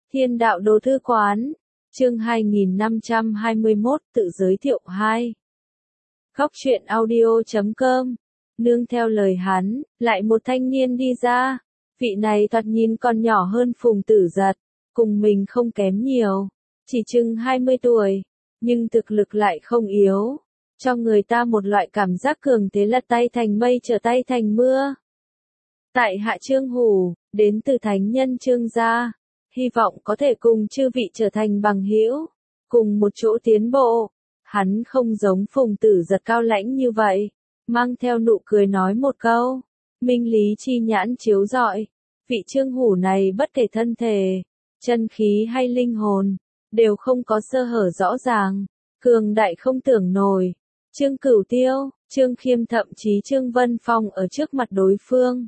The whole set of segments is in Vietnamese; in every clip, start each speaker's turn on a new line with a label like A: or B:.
A: Thiên đạo đồ thư quán, chương 2521, tự giới thiệu 2. Góc truyện audio.com, nương theo lời hắn, lại một thanh niên đi ra. Vị này thoạt nhìn còn nhỏ hơn Phùng Tử Giật, cùng mình không kém nhiều, chỉ chừng 20 tuổi, nhưng thực lực lại không yếu, cho người ta một loại cảm giác cường thế lật tay thành mây trở tay thành mưa. Tại hạ Trương Hủ, đến từ thánh nhân Trương gia, hy vọng có thể cùng chư vị trở thành bằng hữu, cùng một chỗ tiến bộ. Hắn không giống Phùng Tử Giật cao lãnh như vậy, mang theo nụ cười nói một câu, minh lý chi nhãn chiếu rọi. Vị Trương Hủ này bất kể thân thể, chân khí hay linh hồn, đều không có sơ hở rõ ràng, cường đại không tưởng nổi. Trương Cửu Tiêu, Trương Khiêm thậm chí Trương Vân Phong ở trước mặt đối phương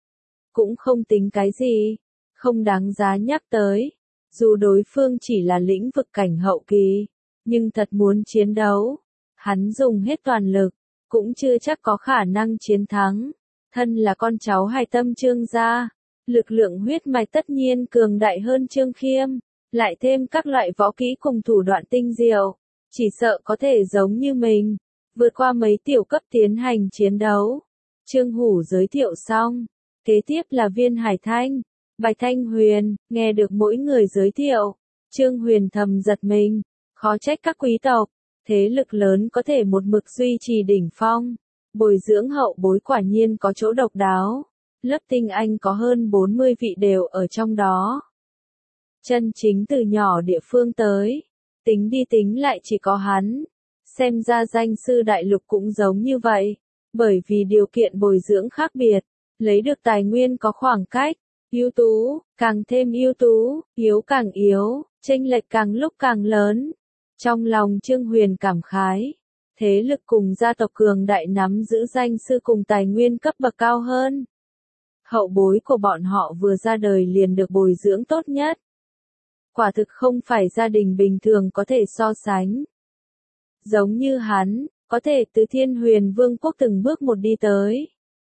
A: cũng không tính cái gì, không đáng giá nhắc tới. Dù đối phương chỉ là lĩnh vực cảnh hậu kỳ, nhưng thật muốn chiến đấu, hắn dùng hết toàn lực, cũng chưa chắc có khả năng chiến thắng. Thân là con cháu hai tâm Trương gia, lực lượng huyết mạch tất nhiên cường đại hơn Trương Khiêm, lại thêm các loại võ kỹ cùng thủ đoạn tinh diệu, chỉ sợ có thể giống như mình, vượt qua mấy tiểu cấp tiến hành chiến đấu. Trương Hủ giới thiệu xong, kế tiếp là Viên Hải Thanh, Bạch Thanh Huyền. Nghe được mỗi người giới thiệu, Trương Huyền thầm giật mình, khó trách các quý tộc, thế lực lớn có thể một mực duy trì đỉnh phong, bồi dưỡng hậu bối quả nhiên có chỗ độc đáo. Lớp tinh anh có hơn 40 vị đều ở trong đó. Chân chính từ nhỏ địa phương tới, tính đi tính lại chỉ có hắn. Xem ra danh sư đại lục cũng giống như vậy, bởi vì điều kiện bồi dưỡng khác biệt, lấy được tài nguyên có khoảng cách, ưu tú, càng thêm ưu tú, yếu càng yếu, chênh lệch càng lúc càng lớn. Trong lòng Trương Huyền cảm khái, thế lực cùng gia tộc cường đại nắm giữ danh sư cùng tài nguyên cấp bậc cao hơn. Hậu bối của bọn họ vừa ra đời liền được bồi dưỡng tốt nhất. Quả thực không phải gia đình bình thường có thể so sánh. Giống như hắn, có thể từ Thiên Huyền Vương quốc từng bước một đi tới,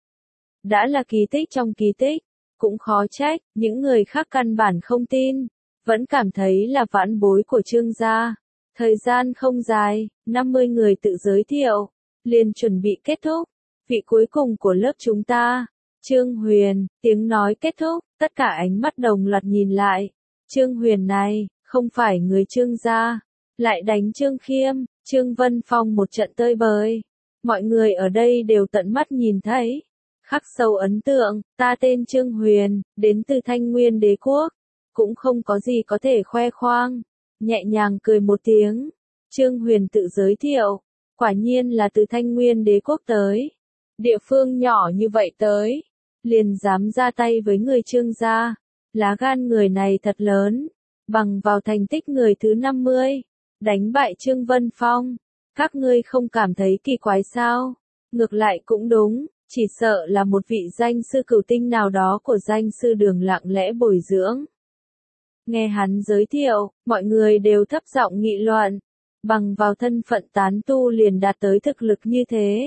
A: đã là kỳ tích trong kỳ tích, cũng khó trách, những người khác căn bản không tin, vẫn cảm thấy là vãn bối của Trương gia. Thời gian không dài, 50 người tự giới thiệu, liền chuẩn bị kết thúc. Vị cuối cùng của lớp chúng ta, Trương Huyền. Tiếng nói kết thúc, tất cả ánh mắt đồng loạt nhìn lại. Trương Huyền này, không phải người Trương gia, lại đánh Trương Khiêm, Trương Vân Phong một trận tơi bời. Mọi người ở đây đều tận mắt nhìn thấy, khắc sâu ấn tượng. Ta tên Trương Huyền, đến từ Thanh Nguyên Đế quốc, cũng không có gì có thể khoe khoang. Nhẹ nhàng cười một tiếng, Trương Huyền tự giới thiệu, quả nhiên là từ Thanh Nguyên Đế quốc tới. Địa phương nhỏ như vậy tới, liền dám ra tay với người Trương gia, lá gan người này thật lớn. Bằng vào thành tích người thứ 50, đánh bại Trương Vân Phong, các ngươi không cảm thấy kỳ quái sao? Ngược lại cũng đúng, chỉ sợ là một vị danh sư cửu tinh nào đó của danh sư Đường lặng lẽ bồi dưỡng. Nghe hắn giới thiệu, mọi người đều thấp giọng nghị luận, bằng vào thân phận tán tu liền đạt tới thực lực như thế,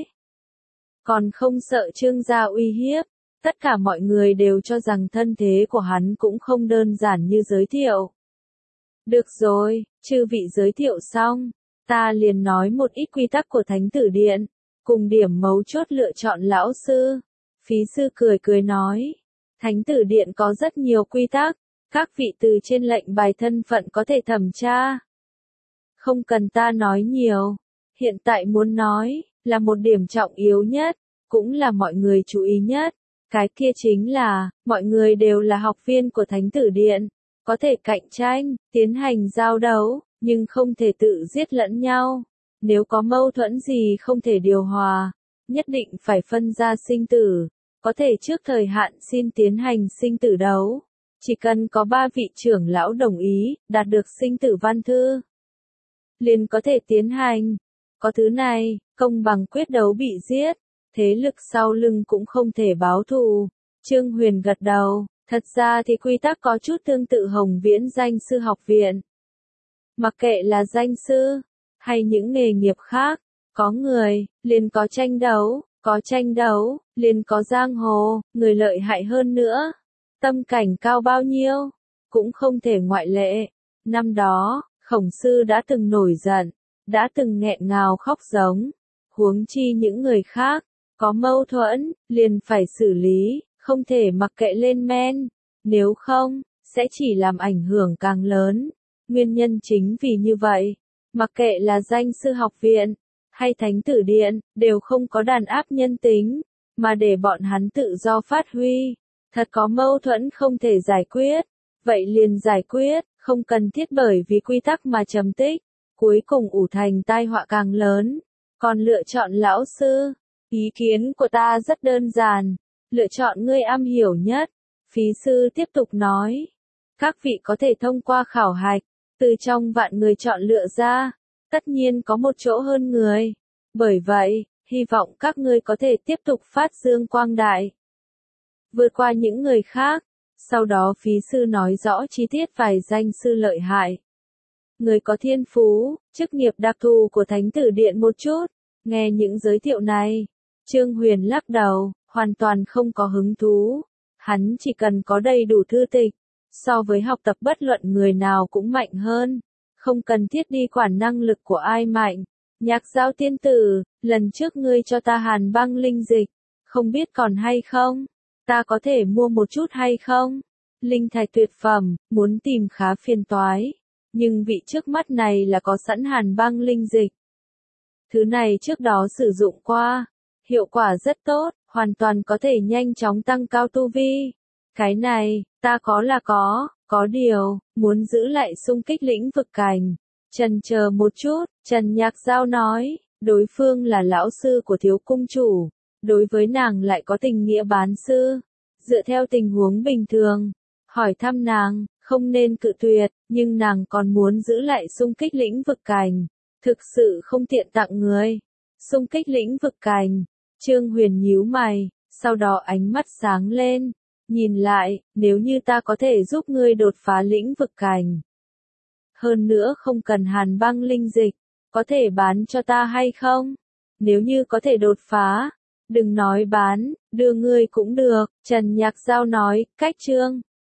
A: còn không sợ Trương gia uy hiếp. Tất cả mọi người đều cho rằng thân thế của hắn cũng không đơn giản như giới thiệu. Được rồi, chư vị giới thiệu xong, ta liền nói một ít quy tắc của Thánh Tử Điện, cùng điểm mấu chốt lựa chọn lão sư. Phí sư cười cười nói, Thánh Tử Điện có rất nhiều quy tắc, các vị từ trên lệnh bài thân phận có thể thẩm tra. Không cần ta nói nhiều, hiện tại muốn nói, là một điểm trọng yếu nhất, cũng là mọi người chú ý nhất. Cái kia chính là, mọi người đều là học viên của Thánh Tử Điện, có thể cạnh tranh, tiến hành giao đấu, nhưng không thể tự giết lẫn nhau. Nếu có mâu thuẫn gì không thể điều hòa, nhất định phải phân ra sinh tử, có thể trước thời hạn xin tiến hành sinh tử đấu. Chỉ cần có 3 vị trưởng lão đồng ý, đạt được sinh tử văn thư, liền có thể tiến hành. Có thứ này, công bằng quyết đấu bị giết, thế lực sau lưng cũng không thể báo thù. Trương Huyền gật đầu, thật ra thì quy tắc có chút tương tự Hồng Viễn danh sư học viện. Mặc kệ là danh sư, hay những nghề nghiệp khác, có người, liền có tranh đấu, có tranh đấu, liền có giang hồ, người lợi hại hơn nữa. Tâm cảnh cao bao nhiêu, cũng không thể ngoại lệ. Năm đó, Khổng Sư đã từng nổi giận, đã từng nghẹn ngào khóc giống, huống chi những người khác, có mâu thuẫn, liền phải xử lý, không thể mặc kệ lên men, nếu không, sẽ chỉ làm ảnh hưởng càng lớn. Nguyên nhân chính vì như vậy, mặc kệ là danh sư học viện, hay thánh tử điện, đều không có đàn áp nhân tính, mà để bọn hắn tự do phát huy. Thật có mâu thuẫn không thể giải quyết, vậy liền giải quyết, không cần thiết bởi vì quy tắc mà trầm tích, cuối cùng ủ thành tai họa càng lớn. Còn lựa chọn lão sư, ý kiến của ta rất đơn giản, lựa chọn ngươi am hiểu nhất. Phí sư tiếp tục nói, các vị có thể thông qua khảo hạch, từ trong vạn người chọn lựa ra, tất nhiên có một chỗ hơn người. Bởi vậy, hy vọng các ngươi có thể tiếp tục phát dương quang đại, vượt qua những người khác. Sau đó phí sư nói rõ chi tiết vài danh sư lợi hại, người có thiên phú, chức nghiệp đặc thù của thánh tử điện một chút. Nghe những giới thiệu này, Trương Huyền lắc đầu, hoàn toàn không có hứng thú. Hắn chỉ cần có đầy đủ thư tịch, so với học tập bất luận người nào cũng mạnh hơn, không cần thiết đi quản năng lực của ai mạnh. Nhạc Giao tiên tử, lần trước ngươi cho ta hàn băng linh dịch, không biết còn hay không? Ta có thể mua một chút hay không? Linh thạch tuyệt phẩm, muốn tìm khá phiền toái, nhưng vị trước mắt này là có sẵn hàn băng linh dịch. Thứ này trước đó sử dụng qua, hiệu quả rất tốt, hoàn toàn có thể nhanh chóng tăng cao tu vi. Cái này, ta có là có điều, muốn giữ lại xung kích lĩnh vực cảnh. Trần chờ một chút, Trần Nhạc Giao nói, đối phương là lão sư của thiếu cung chủ, đối với nàng lại có tình nghĩa bán sư. Dựa theo tình huống bình thường, hỏi thăm nàng, không nên cự tuyệt, nhưng nàng còn muốn giữ lại xung kích lĩnh vực cảnh. Thực sự không tiện tặng người. Xung kích lĩnh vực cảnh. Trương Huyền nhíu mày, sau đó ánh mắt sáng lên. Nhìn lại, nếu như ta có thể giúp ngươi đột phá lĩnh vực cảnh. Hơn nữa không cần hàn băng linh dịch, có thể bán cho ta hay không? Nếu như có thể đột phá, đừng nói bán, đưa ngươi cũng được. Trần Nhạc Giao nói, cách Trương